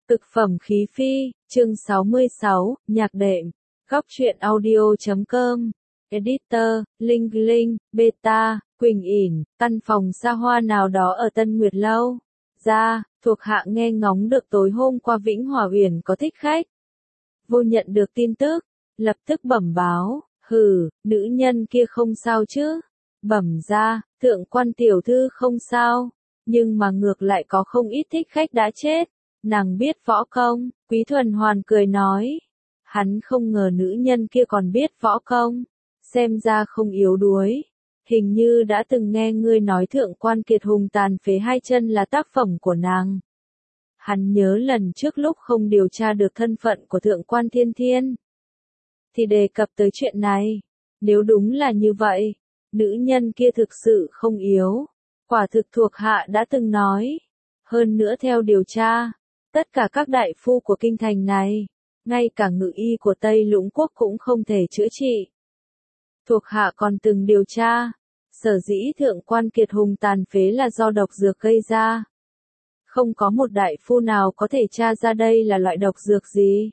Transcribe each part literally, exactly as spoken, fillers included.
Thực phẩm khí phi, chương sáu mươi sáu, nhạc đệm, góc truyện audio chấm com, editor, Linh Linh, beta, Quỳnh ỉn, căn phòng xa hoa nào đó ở Tân Nguyệt Lâu. Ra, thuộc hạ nghe ngóng được tối hôm qua Vĩnh Hòa Uyển có thích khách. Vô nhận được tin tức, lập tức bẩm báo, hừ, nữ nhân kia không sao chứ. Bẩm ra, thượng quan tiểu thư không sao, nhưng mà ngược lại có không ít thích khách đã chết. Nàng biết võ công, Quý Thuần Hoàn cười nói. Hắn không ngờ nữ nhân kia còn biết võ công, xem ra không yếu đuối. Hình như đã từng nghe ngươi nói thượng quan kiệt hùng tàn phế hai chân là tác phẩm của nàng. Hắn nhớ lần trước lúc không điều tra được thân phận của thượng quan thiên thiên, thì đề cập tới chuyện này. Nếu đúng là như vậy, nữ nhân kia thực sự không yếu. Quả thực thuộc hạ đã từng nói. Hơn nữa theo điều tra, tất cả các đại phu của kinh thành này, ngay cả ngự y của Tây Lũng Quốc cũng không thể chữa trị. Thuộc hạ còn từng điều tra, sở dĩ thượng quan kiệt hùng tàn phế là do độc dược gây ra. Không có một đại phu nào có thể tra ra đây là loại độc dược gì.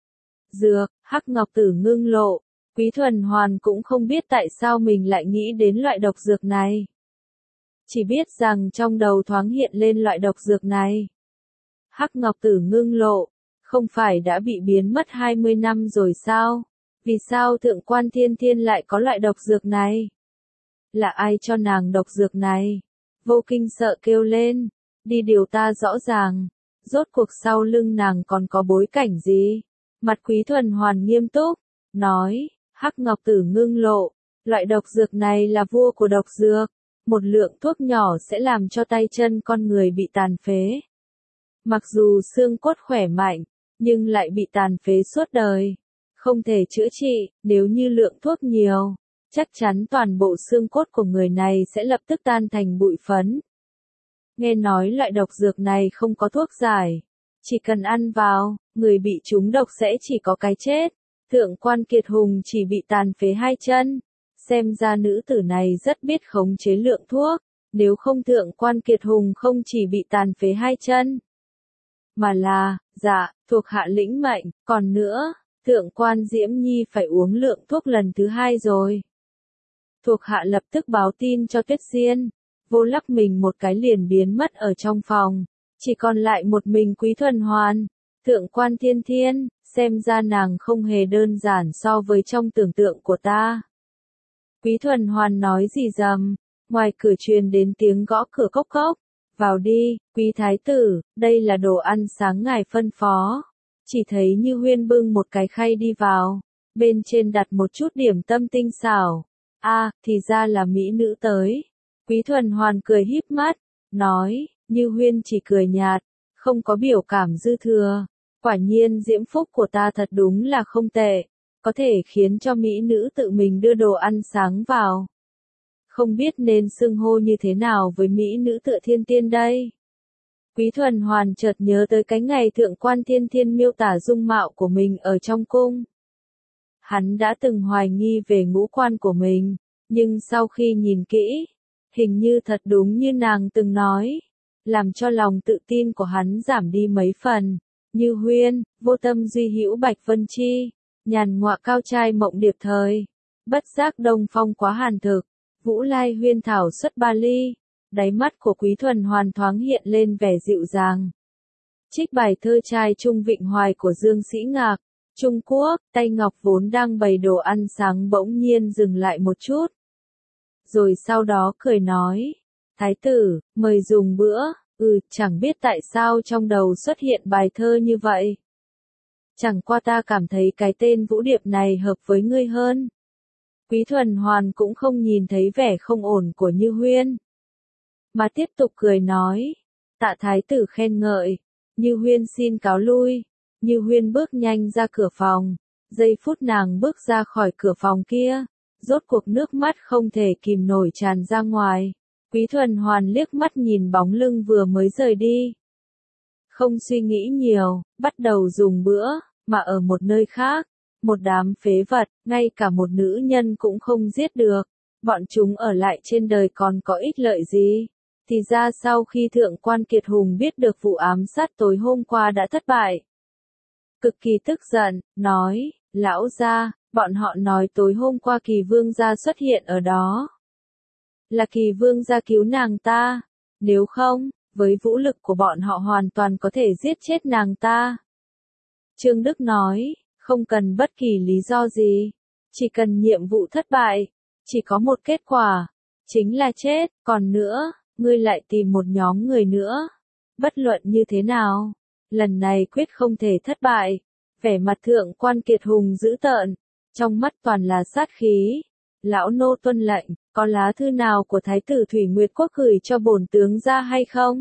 Dược, Hắc Ngọc Tử ngưng lộ, Quý Thuần Hoàn cũng không biết tại sao mình lại nghĩ đến loại độc dược này. Chỉ biết rằng trong đầu thoáng hiện lên loại độc dược này. Hắc Ngọc Tử ngưng lộ, không phải đã bị biến mất hai mươi năm rồi sao? Vì sao thượng quan thiên thiên lại có loại độc dược này? Là ai cho nàng độc dược này? Vô Kinh sợ kêu lên, đi điều ta rõ ràng, rốt cuộc sau lưng nàng còn có bối cảnh gì? Mặt Quý Thuần Hoàn nghiêm túc, nói, Hắc Ngọc Tử ngưng lộ, loại độc dược này là vua của độc dược, một lượng thuốc nhỏ sẽ làm cho tay chân con người bị tàn phế. Mặc dù xương cốt khỏe mạnh, nhưng lại bị tàn phế suốt đời, không thể chữa trị. Nếu như lượng thuốc nhiều, chắc chắn toàn bộ xương cốt của người này sẽ lập tức tan thành bụi phấn. Nghe nói loại độc dược này không có thuốc giải, chỉ cần ăn vào, người bị trúng độc sẽ chỉ có cái chết. Thượng quan kiệt hùng chỉ bị tàn phế hai chân, xem ra nữ tử này rất biết khống chế lượng thuốc. Nếu không thượng quan kiệt hùng không chỉ bị tàn phế hai chân, mà là, dạ, thuộc hạ lĩnh mệnh. Còn nữa, thượng quan Diễm Nhi phải uống lượng thuốc lần thứ hai rồi. Thuộc hạ lập tức báo tin cho Tuyết Diên. Vô lắc mình một cái liền biến mất ở trong phòng, chỉ còn lại một mình Quý Thuần Hoàn. Thượng quan thiên thiên, xem ra nàng không hề đơn giản so với trong tưởng tượng của ta. Quý Thuần Hoàn nói gì dầm, ngoài cửa truyền đến tiếng gõ cửa cốc cốc. Vào đi, quý thái tử, đây là đồ ăn sáng ngài phân phó. Chỉ thấy Như Huyên bưng một cái khay đi vào, bên trên đặt một chút điểm tâm tinh xảo. A, à, thì ra là mỹ nữ tới. Quý Thuần Hoàn cười híp mắt, nói, Như Huyên chỉ cười nhạt, không có biểu cảm dư thừa. Quả nhiên diễm phúc của ta thật đúng là không tệ, có thể khiến cho mỹ nữ tự mình đưa đồ ăn sáng vào. Không biết nên xưng hô như thế nào với mỹ nữ tựa thiên tiên đây. Quý Thuần Hoàn chợt nhớ tới cái ngày thượng quan thiên thiên miêu tả dung mạo của mình ở trong cung. Hắn đã từng hoài nghi về ngũ quan của mình, nhưng sau khi nhìn kỹ, hình như thật đúng như nàng từng nói, làm cho lòng tự tin của hắn giảm đi mấy phần. Như Huyên, vô tâm duy hữu bạch vân chi, nhàn ngọa cao trai mộng điệp thời, bất giác đông phong quá hàn thực. Vũ lai huyên thảo xuất ba ly, đáy mắt của Quý Thuần Hoàn thoáng hiện lên vẻ dịu dàng. Trích bài thơ trai Trung Vịnh Hoài của Dương Sĩ Ngạc, Trung Quốc, tay ngọc vốn đang bày đồ ăn sáng bỗng nhiên dừng lại một chút. Rồi sau đó cười nói, Thái tử, mời dùng bữa. Ừ, chẳng biết tại sao trong đầu xuất hiện bài thơ như vậy. Chẳng qua ta cảm thấy cái tên Vũ Điệp này hợp với ngươi hơn. Quý Thuần Hoàn cũng không nhìn thấy vẻ không ổn của Như Huyên, mà tiếp tục cười nói, tạ thái tử khen ngợi, Như Huyên xin cáo lui. Như Huyên bước nhanh ra cửa phòng, giây phút nàng bước ra khỏi cửa phòng kia, rốt cuộc nước mắt không thể kìm nổi tràn ra ngoài. Quý Thuần Hoàn liếc mắt nhìn bóng lưng vừa mới rời đi. Không suy nghĩ nhiều, bắt đầu dùng bữa, mà ở một nơi khác. Một đám phế vật, ngay cả một nữ nhân cũng không giết được. Bọn chúng ở lại trên đời còn có ích lợi gì? Thì ra sau khi Thượng quan Kiệt Hùng biết được vụ ám sát tối hôm qua đã thất bại. Cực kỳ tức giận, nói, lão gia, bọn họ nói tối hôm qua Kỳ Vương gia xuất hiện ở đó. Là Kỳ Vương gia cứu nàng ta, nếu không, với vũ lực của bọn họ hoàn toàn có thể giết chết nàng ta. Trương Đức nói, không cần bất kỳ lý do gì, chỉ cần nhiệm vụ thất bại, chỉ có một kết quả, chính là chết, còn nữa, ngươi lại tìm một nhóm người nữa. Bất luận như thế nào, lần này quyết không thể thất bại. Vẻ mặt Thượng quan Kiệt Hùng dữ tợn, trong mắt toàn là sát khí. Lão nô tuân lệnh, có lá thư nào của Thái tử Thủy Nguyệt Quốc gửi cho bổn tướng ra hay không?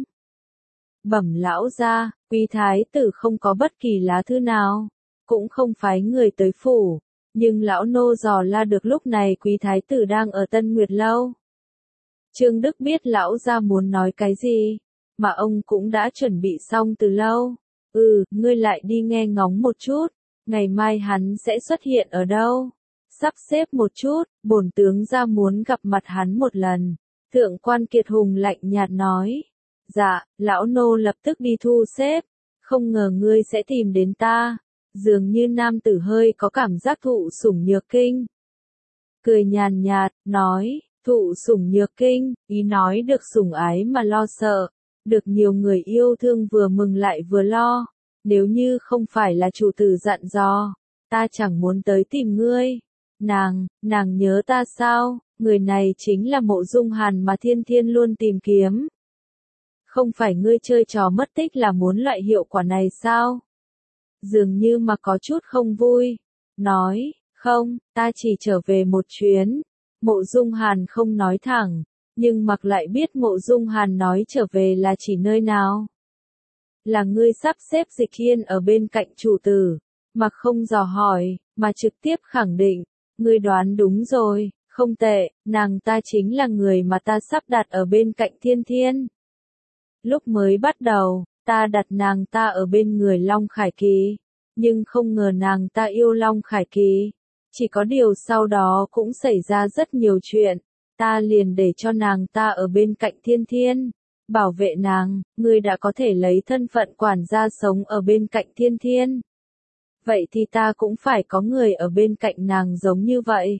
Bẩm lão gia, quý thái tử không có bất kỳ lá thư nào, cũng không phái người tới phủ, nhưng lão nô dò la được lúc này quý thái tử đang ở Tân Nguyệt Lâu. Trương Đức biết lão gia muốn nói cái gì, mà ông cũng đã chuẩn bị xong từ lâu. Ừ, ngươi lại đi nghe ngóng một chút, ngày mai hắn sẽ xuất hiện ở đâu? Sắp xếp một chút, bổn tướng gia muốn gặp mặt hắn một lần. Thượng quan Kiệt Hùng lạnh nhạt nói. Dạ, lão nô lập tức đi thu xếp. Không ngờ ngươi sẽ tìm đến ta. Dường như nam tử hơi có cảm giác thụ sủng nhược kinh. Cười nhàn nhạt, nói, thụ sủng nhược kinh, ý nói được sủng ái mà lo sợ. Được nhiều người yêu thương vừa mừng lại vừa lo. Nếu như không phải là chủ tử dặn dò, ta chẳng muốn tới tìm ngươi. Nàng, nàng nhớ ta sao? Người này chính là Mộ Dung Hàn mà Thiên Thiên luôn tìm kiếm. Không phải ngươi chơi trò mất tích là muốn loại hiệu quả này sao? Dường như mà có chút không vui. Nói, không, ta chỉ trở về một chuyến. Mộ Dung Hàn không nói thẳng, nhưng mặc lại biết Mộ Dung Hàn nói trở về là chỉ nơi nào. Là ngươi sắp xếp Dịch Hiên ở bên cạnh chủ tử, mà không dò hỏi, mà trực tiếp khẳng định. Ngươi đoán đúng rồi, không tệ, nàng ta chính là người mà ta sắp đặt ở bên cạnh Thiên Thiên. Lúc mới bắt đầu, ta đặt nàng ta ở bên người Long Khải Kỳ, nhưng không ngờ nàng ta yêu Long Khải Kỳ. Chỉ có điều sau đó cũng xảy ra rất nhiều chuyện, ta liền để cho nàng ta ở bên cạnh Thiên Thiên, bảo vệ nàng. Ngươi đã có thể lấy thân phận quản gia sống ở bên cạnh Thiên Thiên. Vậy thì ta cũng phải có người ở bên cạnh nàng giống như vậy.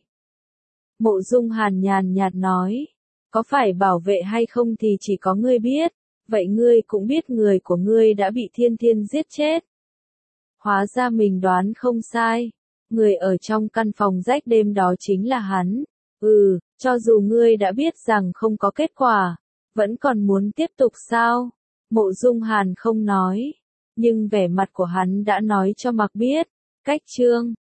Mộ Dung Hàn nhàn nhạt nói, có phải bảo vệ hay không thì chỉ có ngươi biết, vậy ngươi cũng biết người của ngươi đã bị Thiên Thiên giết chết. Hóa ra mình đoán không sai, người ở trong căn phòng rách đêm đó chính là hắn. Ừ, cho dù ngươi đã biết rằng không có kết quả, vẫn còn muốn tiếp tục sao? Mộ Dung Hàn không nói, nhưng vẻ mặt của hắn đã nói cho Mặc biết. Cách chương